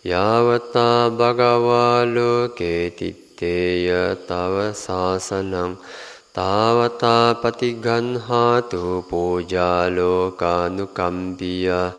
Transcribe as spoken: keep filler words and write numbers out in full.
Yavata bhagava loke titteya tava sasanam Tavata patiganhatu puja loka nukambiya